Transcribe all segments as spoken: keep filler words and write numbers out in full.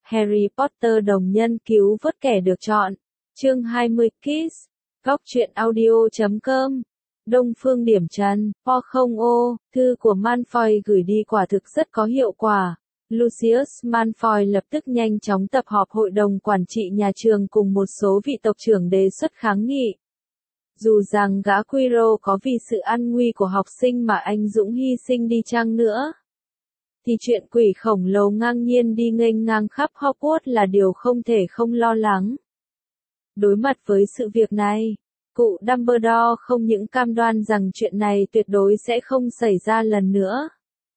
Harry Potter đồng nhân cứu vớt kẻ được chọn. Chương hai mươi Kiss. Góc truyện audio chấm com. Đông Phương điểm trần, po không ô, thư của Malfoy gửi đi quả thực rất có hiệu quả. Lucius Malfoy lập tức nhanh chóng tập họp hội đồng quản trị nhà trường cùng một số vị tộc trưởng đề xuất kháng nghị. Dù rằng gã Quirrell có vì sự an nguy của học sinh mà anh dũng hy sinh đi chăng nữa, thì chuyện quỷ khổng lồ ngang nhiên đi nghênh ngang khắp Hogwarts là điều không thể không lo lắng. Đối mặt với sự việc này, cụ Dumbledore không những cam đoan rằng chuyện này tuyệt đối sẽ không xảy ra lần nữa,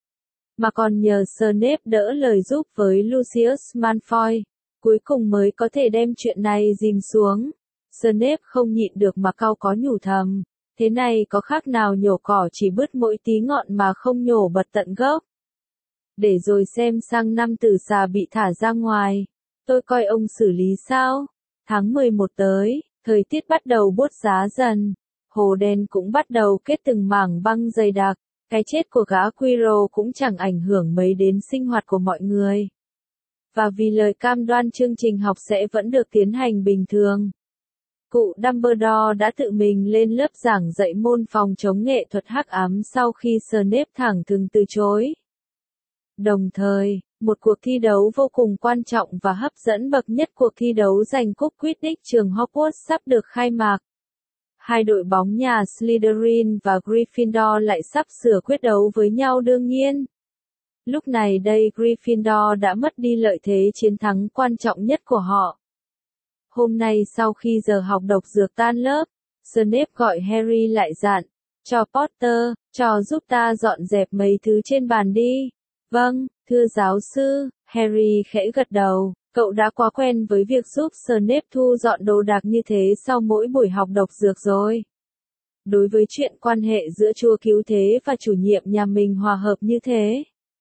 mà còn nhờ Snape đỡ lời giúp với Lucius Malfoy, cuối cùng mới có thể đem chuyện này dìm xuống. Snape không nhịn được mà cau có nhủ thầm, thế này có khác nào nhổ cỏ chỉ bứt mỗi tí ngọn mà không nhổ bật tận gốc. Để rồi xem sang năm tử xà bị thả ra ngoài, tôi coi ông xử lý sao. Tháng mười một tới, thời tiết bắt đầu buốt giá dần, hồ đen cũng bắt đầu kết từng mảng băng dày đặc, cái chết của gã Quirrell cũng chẳng ảnh hưởng mấy đến sinh hoạt của mọi người. Và vì lời cam đoan chương trình học sẽ vẫn được tiến hành bình thường, cụ Dumbledore đã tự mình lên lớp giảng dạy môn phòng chống nghệ thuật hắc ám sau khi Snape thẳng thừng từ chối. Đồng thời, một cuộc thi đấu vô cùng quan trọng và hấp dẫn bậc nhất, cuộc thi đấu giành cúp Quidditch trường Hogwarts sắp được khai mạc. Hai đội bóng nhà Slytherin và Gryffindor lại sắp sửa quyết đấu với nhau đương nhiên. Lúc này đây Gryffindor đã mất đi lợi thế chiến thắng quan trọng nhất của họ. Hôm nay sau khi giờ học độc dược tan lớp, Snape gọi Harry lại dặn, cho Potter, cho giúp ta dọn dẹp mấy thứ trên bàn đi. Vâng, thưa giáo sư, Harry khẽ gật đầu, cậu đã quá quen với việc giúp Snape thu dọn đồ đạc như thế sau mỗi buổi học độc dược rồi. Đối với chuyện quan hệ giữa chúa cứu thế và chủ nhiệm nhà mình hòa hợp như thế,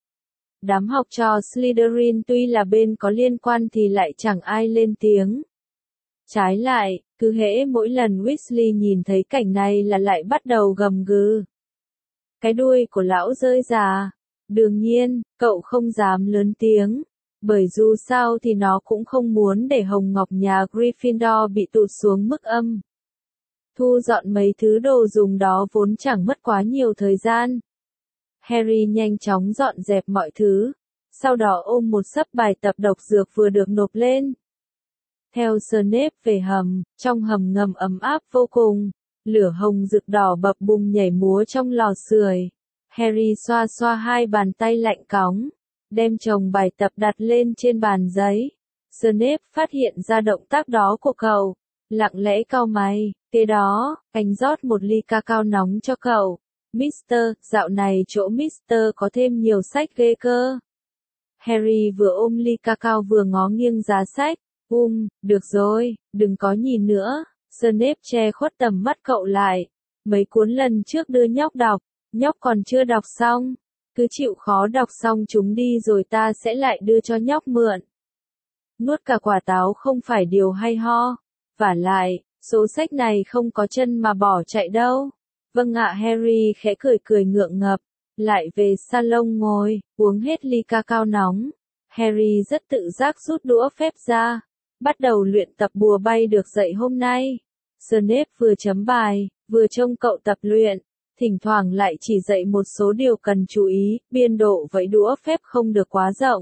đám học trò Slytherin tuy là bên có liên quan thì lại chẳng ai lên tiếng. Trái lại, cứ hễ mỗi lần Weasley nhìn thấy cảnh này là lại bắt đầu gầm gừ. Cái đuôi của lão rơi già. Đương nhiên, cậu không dám lớn tiếng, bởi dù sao thì nó cũng không muốn để Hồng Ngọc nhà Gryffindor bị tụt xuống mức âm. Thu dọn mấy thứ đồ dùng đó vốn chẳng mất quá nhiều thời gian. Harry nhanh chóng dọn dẹp mọi thứ, sau đó ôm một xấp bài tập độc dược vừa được nộp lên. Theo Snape về hầm, trong hầm ngầm ấm áp vô cùng, lửa hồng rực đỏ bập bùng nhảy múa trong lò sưởi. Harry xoa xoa hai bàn tay lạnh cóng, đem chồng bài tập đặt lên trên bàn giấy. Snape phát hiện ra động tác đó của cậu, lặng lẽ cau mày, kế đó, anh rót một ly cacao nóng cho cậu. Mister, dạo này chỗ Mister có thêm nhiều sách ghê cơ. Harry vừa ôm ly cacao vừa ngó nghiêng giá sách. Um, được rồi, đừng có nhìn nữa. Snape che khuất tầm mắt cậu lại. Mấy cuốn lần trước đưa nhóc đọc, nhóc còn chưa đọc xong. Cứ chịu khó đọc xong chúng đi rồi ta sẽ lại đưa cho nhóc mượn. Nuốt cả quả táo không phải điều hay ho. Vả lại, số sách này không có chân mà bỏ chạy đâu. Vâng ạ, Harry khẽ cười cười ngượng ngập. Lại về salon ngồi, uống hết ly cacao nóng. Harry rất tự giác rút đũa phép ra. Bắt đầu luyện tập bùa bay được dạy hôm nay. Snape vừa chấm bài, vừa trông cậu tập luyện, thỉnh thoảng lại chỉ dạy một số điều cần chú ý, biên độ vẫy đũa phép không được quá rộng.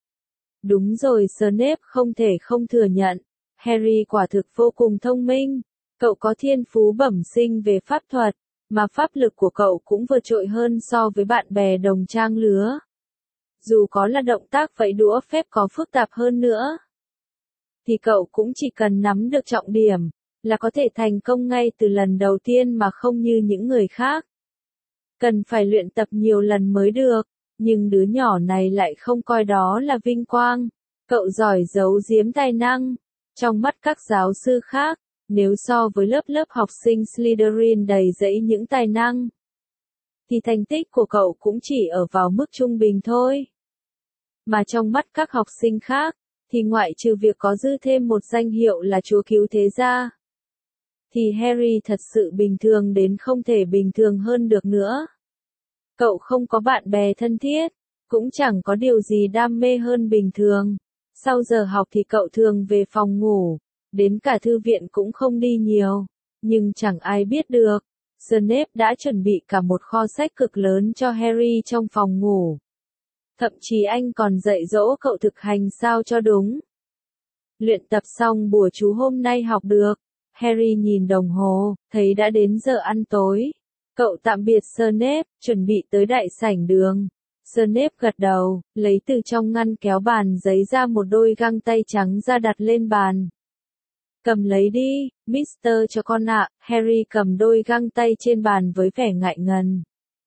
Đúng rồi, Snape không thể không thừa nhận, Harry quả thực vô cùng thông minh, cậu có thiên phú bẩm sinh về pháp thuật, mà pháp lực của cậu cũng vượt trội hơn so với bạn bè đồng trang lứa. Dù có là động tác vẫy đũa phép có phức tạp hơn nữa, thì cậu cũng chỉ cần nắm được trọng điểm, là có thể thành công ngay từ lần đầu tiên mà không như những người khác. Cần phải luyện tập nhiều lần mới được, nhưng đứa nhỏ này lại không coi đó là vinh quang. Cậu giỏi giấu giếm tài năng. Trong mắt các giáo sư khác, nếu so với lớp lớp học sinh Slytherin đầy dẫy những tài năng, thì thành tích của cậu cũng chỉ ở vào mức trung bình thôi. Mà trong mắt các học sinh khác, thì ngoại trừ việc có dư thêm một danh hiệu là chúa cứu thế ra, thì Harry thật sự bình thường đến không thể bình thường hơn được nữa. Cậu không có bạn bè thân thiết, cũng chẳng có điều gì đam mê hơn bình thường. Sau giờ học thì cậu thường về phòng ngủ, đến cả thư viện cũng không đi nhiều, nhưng chẳng ai biết được. Snape đã chuẩn bị cả một kho sách cực lớn cho Harry trong phòng ngủ. Thậm chí anh còn dạy dỗ cậu thực hành sao cho đúng. Luyện tập xong bùa chú hôm nay học được, Harry nhìn đồng hồ, thấy đã đến giờ ăn tối. Cậu tạm biệt Snape, chuẩn bị tới đại sảnh đường. Snape gật đầu, lấy từ trong ngăn kéo bàn giấy ra một đôi găng tay trắng ra đặt lên bàn. Cầm lấy đi, Mister cho con ạ. Harry cầm đôi găng tay trên bàn với vẻ ngại ngần.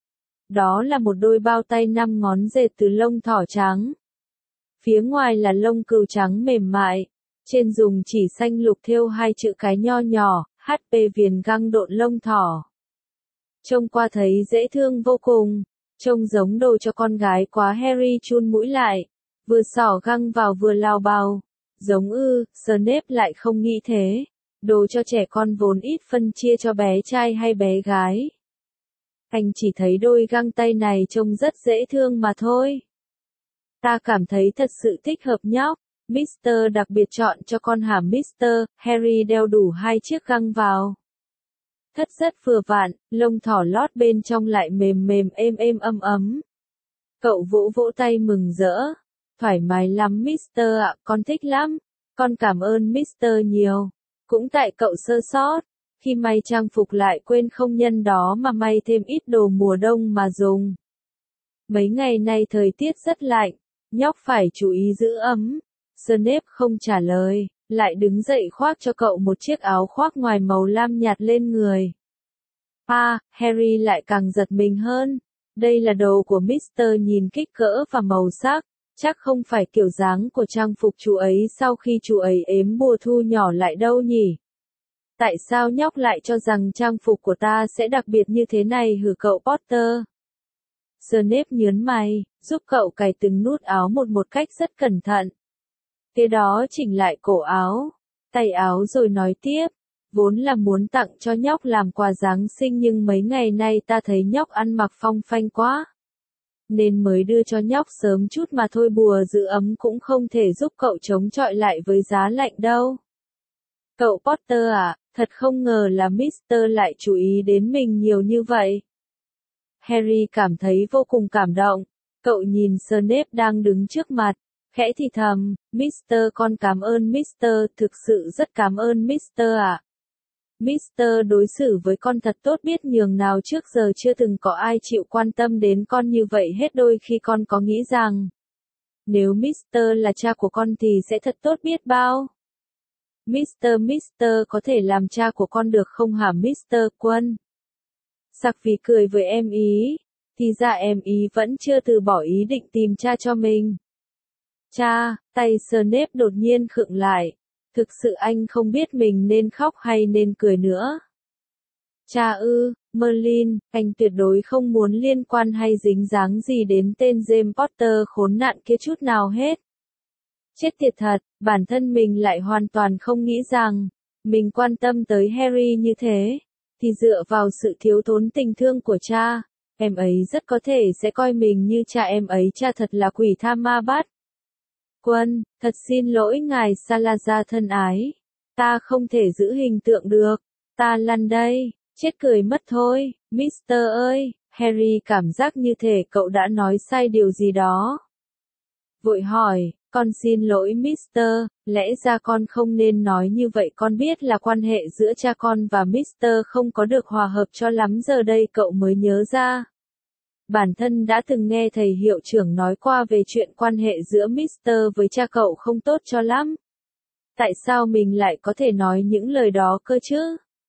Đó là một đôi bao tay năm ngón dệt từ lông thỏ trắng. Phía ngoài là lông cừu trắng mềm mại, trên dùng chỉ xanh lục thêu hai chữ cái nho nhỏ, hát pê viền găng độn lông thỏ. Trông qua thấy dễ thương vô cùng, trông giống đồ cho con gái quá. Harry chun mũi lại, vừa xỏ găng vào vừa lao bào. Giống ư, Snape lại không nghĩ thế. Đồ cho trẻ con vốn ít phân chia cho bé trai hay bé gái. Anh chỉ thấy đôi găng tay này trông rất dễ thương mà thôi. Ta cảm thấy thật sự thích hợp nhóc. Mister đặc biệt chọn cho con hả Mister? Harry đeo đủ hai chiếc găng vào. Thất rất vừa vặn, lông thỏ lót bên trong lại mềm mềm êm êm ấm ấm. Cậu vỗ vỗ tay mừng rỡ. Thoải mái lắm Mister ạ, con thích lắm. Con cảm ơn Mister nhiều. Cũng tại cậu sơ sót. Khi may trang phục lại quên không nhân đó mà may thêm ít đồ mùa đông mà dùng. Mấy ngày nay thời tiết rất lạnh, nhóc phải chú ý giữ ấm. Snape không trả lời, lại đứng dậy khoác cho cậu một chiếc áo khoác ngoài màu lam nhạt lên người. À, Harry lại càng giật mình hơn. Đây là đồ của Mister nhìn kích cỡ và màu sắc, chắc không phải kiểu dáng của trang phục chú ấy sau khi chú ấy ếm bùa thu nhỏ lại đâu nhỉ? Tại sao nhóc lại cho rằng trang phục của ta sẽ đặc biệt như thế này hử cậu Potter? Snape nhớn mày, giúp cậu cài từng nút áo một một cách rất cẩn thận. Kế đó chỉnh lại cổ áo, tay áo rồi nói tiếp, vốn là muốn tặng cho nhóc làm quà Giáng sinh nhưng mấy ngày nay ta thấy nhóc ăn mặc phong phanh quá. Nên mới đưa cho nhóc sớm chút mà thôi, bùa giữ ấm cũng không thể giúp cậu chống chọi lại với giá lạnh đâu. Cậu Potter à, thật không ngờ là Mister lại chú ý đến mình nhiều như vậy. Harry cảm thấy vô cùng cảm động. Cậu nhìn Snape đang đứng trước mặt, khẽ thì thầm, Mister con cảm ơn Mister, thực sự rất cảm ơn Mister ạ. Mister đối xử với con thật tốt biết nhường nào, trước giờ chưa từng có ai chịu quan tâm đến con như vậy hết. Đôi khi con có nghĩ rằng, nếu Mister là cha của con thì sẽ thật tốt biết bao. Mister Mister có thể làm cha của con được không hả Mister Quân? Sặc vì cười với em ý, thì ra em ý vẫn chưa từ bỏ ý định tìm cha cho mình. Cha, tay Snape đột nhiên khựng lại. Thực sự anh không biết mình nên khóc hay nên cười nữa. Cha ư, Merlin, anh tuyệt đối không muốn liên quan hay dính dáng gì đến tên James Potter khốn nạn kia chút nào hết. Chết tiệt thật, bản thân mình lại hoàn toàn không nghĩ rằng, mình quan tâm tới Harry như thế, thì dựa vào sự thiếu thốn tình thương của cha, em ấy rất có thể sẽ coi mình như cha em ấy. Cha thật là quỷ tha ma bắt. Quân, thật xin lỗi ngài Salazar thân ái. Ta không thể giữ hình tượng được. Ta lăn đây, chết cười mất thôi, Mister ơi. Harry cảm giác như thể cậu đã nói sai điều gì đó. Vội hỏi, con xin lỗi Mister, lẽ ra con không nên nói như vậy. Con biết là quan hệ giữa cha con và Mister không có được hòa hợp cho lắm, giờ đây cậu mới nhớ ra. Bản thân đã từng nghe thầy hiệu trưởng nói qua về chuyện quan hệ giữa Mister với cha cậu không tốt cho lắm. Tại sao mình lại có thể nói những lời đó cơ chứ?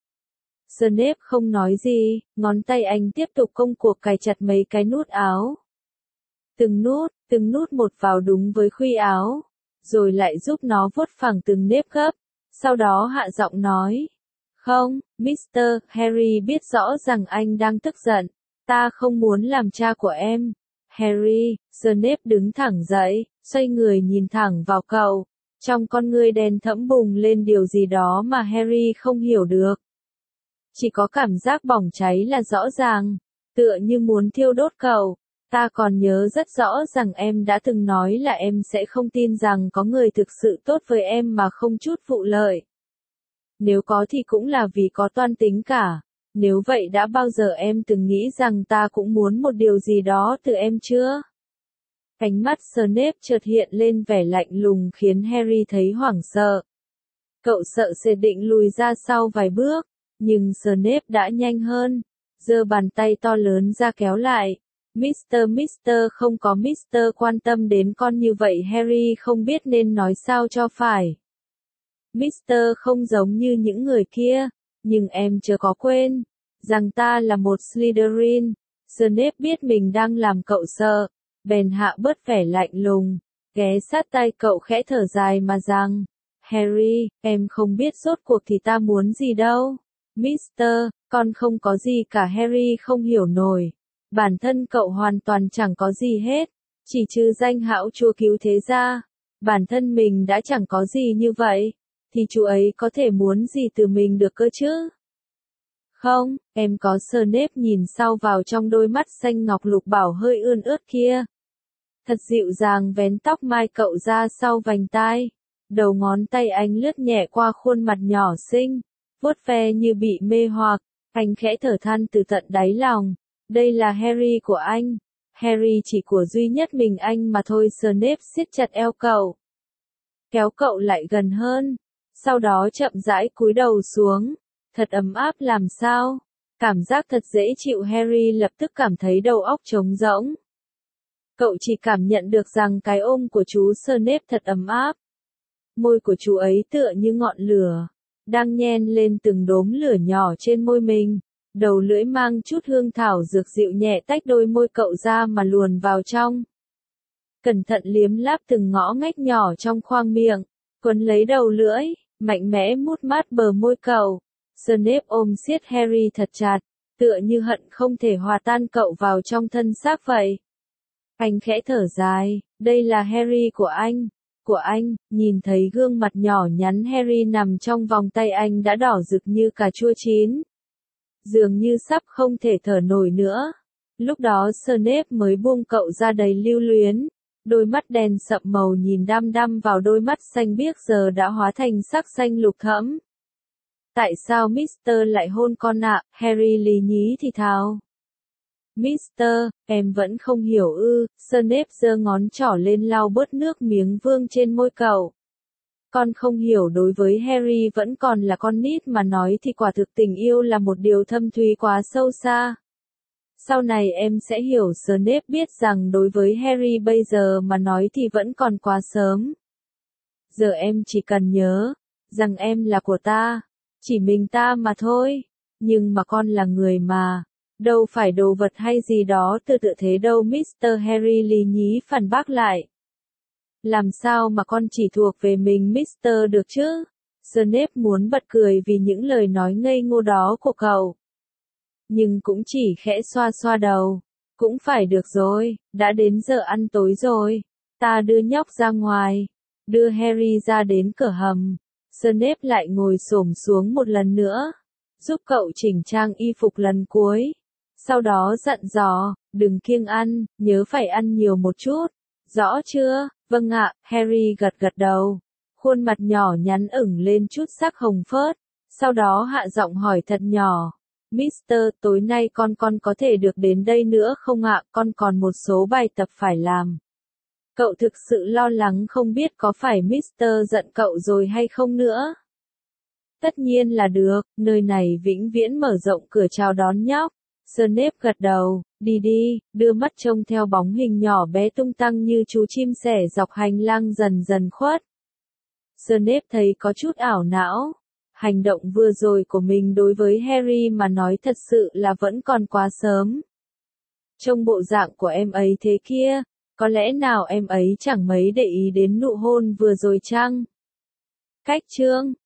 Snape không nói gì, ngón tay anh tiếp tục công cuộc cài chặt mấy cái nút áo. Từng nút, từng nút một vào đúng với khuy áo, rồi lại giúp nó vuốt phẳng từng nếp gấp, sau đó hạ giọng nói. Không, Mister Harry biết rõ rằng anh đang tức giận. Ta không muốn làm cha của em. Harry, Snape đứng thẳng dậy, xoay người nhìn thẳng vào cậu. Trong con ngươi đen thẫm bùng lên điều gì đó mà Harry không hiểu được. Chỉ có cảm giác bỏng cháy là rõ ràng, tựa như muốn thiêu đốt cậu. Ta còn nhớ rất rõ rằng em đã từng nói là em sẽ không tin rằng có người thực sự tốt với em mà không chút vụ lợi. Nếu có thì cũng là vì có toan tính cả. Nếu vậy đã bao giờ em từng nghĩ rằng ta cũng muốn một điều gì đó từ em chưa? Ánh mắt Snape chợt hiện lên vẻ lạnh lùng khiến Harry thấy hoảng sợ. Cậu sợ sẽ định lùi ra sau vài bước, nhưng Snape đã nhanh hơn, giơ bàn tay to lớn ra kéo lại. Mister Mister không có Mister quan tâm đến con như vậy Harry không biết nên nói sao cho phải. Mister không giống như những người kia, nhưng em chớ có quên, rằng ta là một Slytherin. Snape biết mình đang làm cậu sợ, bèn hạ bớt vẻ lạnh lùng, ghé sát tai cậu khẽ thở dài mà rằng, Harry, em không biết rốt cuộc thì ta muốn gì đâu. Mister, con không có gì cả Harry không hiểu nổi. Bản thân cậu hoàn toàn chẳng có gì hết, chỉ trừ danh hão Chúa cứu thế gia. Bản thân mình đã chẳng có gì như vậy, thì chú ấy có thể muốn gì từ mình được cơ chứ? Không, em có. Snape nhìn sau vào trong đôi mắt xanh ngọc lục bảo hơi ươn ướt kia. Thật dịu dàng vén tóc mai cậu ra sau vành tai. Đầu ngón tay anh lướt nhẹ qua khuôn mặt nhỏ xinh, vuốt ve như bị mê hoặc. Anh khẽ thở than từ tận đáy lòng. Đây là Harry của anh. Harry chỉ của duy nhất mình anh mà thôi. Snape siết chặt eo cậu, kéo cậu lại gần hơn, sau đó chậm rãi cúi đầu xuống. Thật ấm áp làm sao? Cảm giác thật dễ chịu. Harry lập tức cảm thấy đầu óc trống rỗng. Cậu chỉ cảm nhận được rằng cái ôm của chú Snape thật ấm áp. Môi của chú ấy tựa như ngọn lửa, đang nhen lên từng đốm lửa nhỏ trên môi mình. Đầu lưỡi mang chút hương thảo dược dịu nhẹ tách đôi môi cậu ra mà luồn vào trong. Cẩn thận liếm láp từng ngõ ngách nhỏ trong khoang miệng, quấn lấy đầu lưỡi, mạnh mẽ mút mát bờ môi cậu. Snape ôm siết Harry thật chặt, tựa như hận không thể hòa tan cậu vào trong thân xác vậy. Anh khẽ thở dài, đây là Harry của anh, của anh. Nhìn thấy gương mặt nhỏ nhắn Harry nằm trong vòng tay anh đã đỏ rực như cà chua chín, dường như sắp không thể thở nổi nữa. Lúc đó Snape mới buông cậu ra đầy lưu luyến, đôi mắt đen sậm màu nhìn đăm đăm vào đôi mắt xanh biếc giờ đã hóa thành sắc xanh lục thẫm. Tại sao Mister lại hôn con ạ? Harry lì nhí thì thào. Mister, em vẫn không hiểu ư? Snape giơ ngón trỏ lên lau bớt nước miếng vương trên môi cậu. Con không hiểu. Đối với Harry vẫn còn là con nít mà nói thì quả thực tình yêu là một điều thâm thúy quá sâu xa. Sau này em sẽ hiểu. Snape biết rằng đối với Harry bây giờ mà nói thì vẫn còn quá sớm. Giờ em chỉ cần nhớ rằng em là của ta, chỉ mình ta mà thôi. Nhưng mà con là người mà, đâu phải đồ vật hay gì đó tự tự thế đâu. Mister Harry lì nhí phản bác lại. Làm sao mà con chỉ thuộc về mình Mister được chứ? Snape muốn bật cười vì những lời nói ngây ngô đó của cậu, nhưng cũng chỉ khẽ xoa xoa đầu. Cũng phải được rồi, đã đến giờ ăn tối rồi. Ta đưa nhóc ra ngoài, đưa Harry ra đến cửa hầm. Snape lại ngồi xổm xuống một lần nữa, giúp cậu chỉnh trang y phục lần cuối. Sau đó dặn dò, đừng kiêng ăn, nhớ phải ăn nhiều một chút. Rõ chưa? Vâng ạ. Harry gật gật đầu. Khuôn mặt nhỏ nhắn ửng lên chút sắc hồng phớt. Sau đó hạ giọng hỏi thật nhỏ. Mister, tối nay con con có thể được đến đây nữa không ạ? Con còn một số bài tập phải làm. Cậu thực sự lo lắng không biết có phải Mister giận cậu rồi hay không nữa. Tất nhiên là được, nơi này vĩnh viễn mở rộng cửa chào đón nhóc. Snape gật đầu, đi đi, đưa mắt trông theo bóng hình nhỏ bé tung tăng như chú chim sẻ dọc hành lang dần dần khuất. Snape thấy có chút ảo não. Hành động vừa rồi của mình đối với Harry mà nói thật sự là vẫn còn quá sớm. Trông bộ dạng của em ấy thế kia, có lẽ nào em ấy chẳng mấy để ý đến nụ hôn vừa rồi chăng? Cách chương